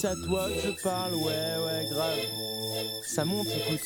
c'est à toi que je parle, ouais, grave. Ça monte, écoute.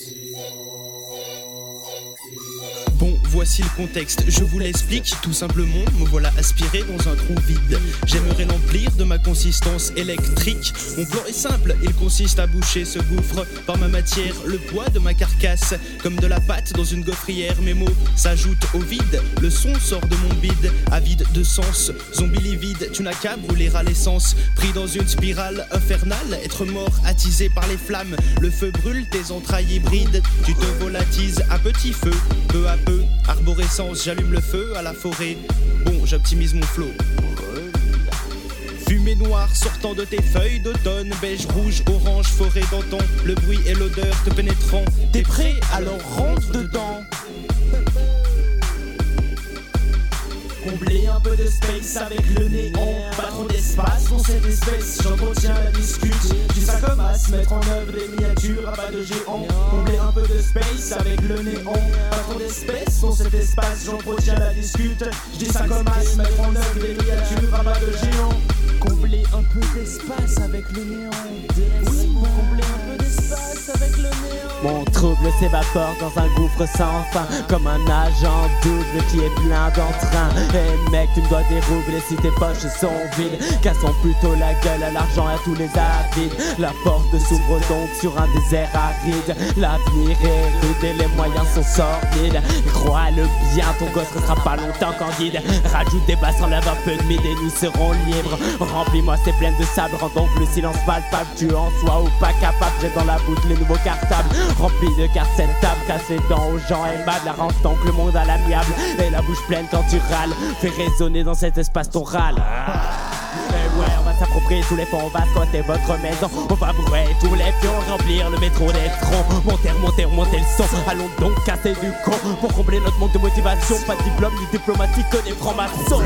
Bon, voici le contexte, je vous l'explique tout simplement. Me voilà aspiré dans un trou vide. J'aimerais l'emplir de ma consistance électrique. Mon plan est simple, il consiste à boucher ce gouffre par ma matière, le poids de ma carcasse. Comme de la pâte dans une gaufrière, mes mots s'ajoutent au vide. Le son sort de mon bide, avide de sens. Zombie livide, tu n'as qu'à brûler à l'essence. Pris dans une spirale infernale, être mort attisé par les flammes. Le feu brûle tes entrailles hybrides. Tu te volatises à petit feu, peu à peu. Arborescence, j'allume le feu à la forêt. Bon, j'optimise mon flow. Fumée noire sortant de tes feuilles d'automne, beige, rouge, orange, forêt d'antan. Le bruit et l'odeur te pénétrant. T'es prêt? Alors rentre dedans. Combler un peu de space avec le néon. Pas trop d'espace pour cette espèce. J'entretiens la discute. Je dis ça comme à se mettre en œuvre des miniatures à pas de géants. Combler un peu de space avec le néon. Pas trop d'espèces pour cet espace. J'entretiens la discute. Je dis ça comme à se mettre en œuvre des miniatures à pas de géants. Combler un peu d'espace avec le néon. Oui, combler un peu d'espace avec le néon. Mon trouble s'évapore dans un gouffre sans fin, comme un agent double qui est plein d'entrain. Hey mec, tu me dois des roubles et si tes poches sont vides, cassons plutôt la gueule à l'argent et à tous les avides. La porte s'ouvre donc sur un désert aride. L'avenir est rude et les moyens sont sordides. Crois-le bien, ton gosse restera pas longtemps candide. Rajoute des basses, enlève un peu de mid et nous serons libres. Remplis-moi ces plaines de sable, rends donc le silence palpable. Tu en sois ou pas capable, j'ai dans la bouche les nouveaux cartables. Remplis de cartes cette table, casse les dents aux gens aimables. Arrange donc le monde à l'amiable et la bouche pleine quand tu râles. Fais résonner dans cet espace ton râle. Et ouais, on va s'approprier tous les fonds, on va squatter votre maison. On va bourrer tous les pions, remplir le métro d'électrons. Monter, remonter le son. Allons donc casser du con pour combler notre manque de motivation. Pas de diplôme ni diplomatique, on est franc-maçon.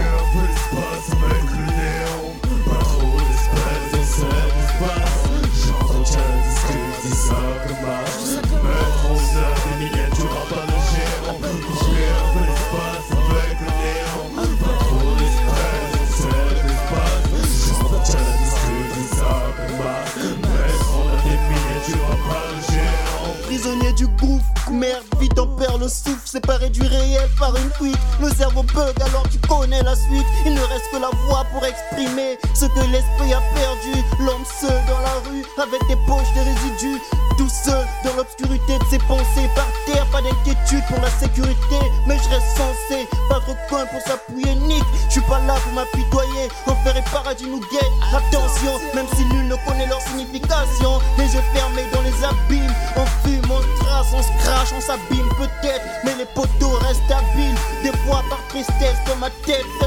Prisonnier du gouffre, merde, vite en perd le souffle. Séparé du réel par une fuite. Le cerveau bug alors tu connais la suite. Il ne reste que la voix pour exprimer ce que l'esprit a perdu. L'homme seul dans la rue, avec des poches, des résidus. Tout seul dans l'obscurité de ses pensées. Par terre, pas d'inquiétude pour la sécurité. Mais je reste censé battre coin pour s'appuyer nique. Je suis pas là pour m'apitoyer. Enfer et paradis nous guettent. Attention, même si nul ne connaît leur signification. Les yeux fermés dans les abîmes. On fume, on trace, on se crache, on s'abîme peut-être. Mais les poteaux restent habiles. Des fois par tristesse dans ma tête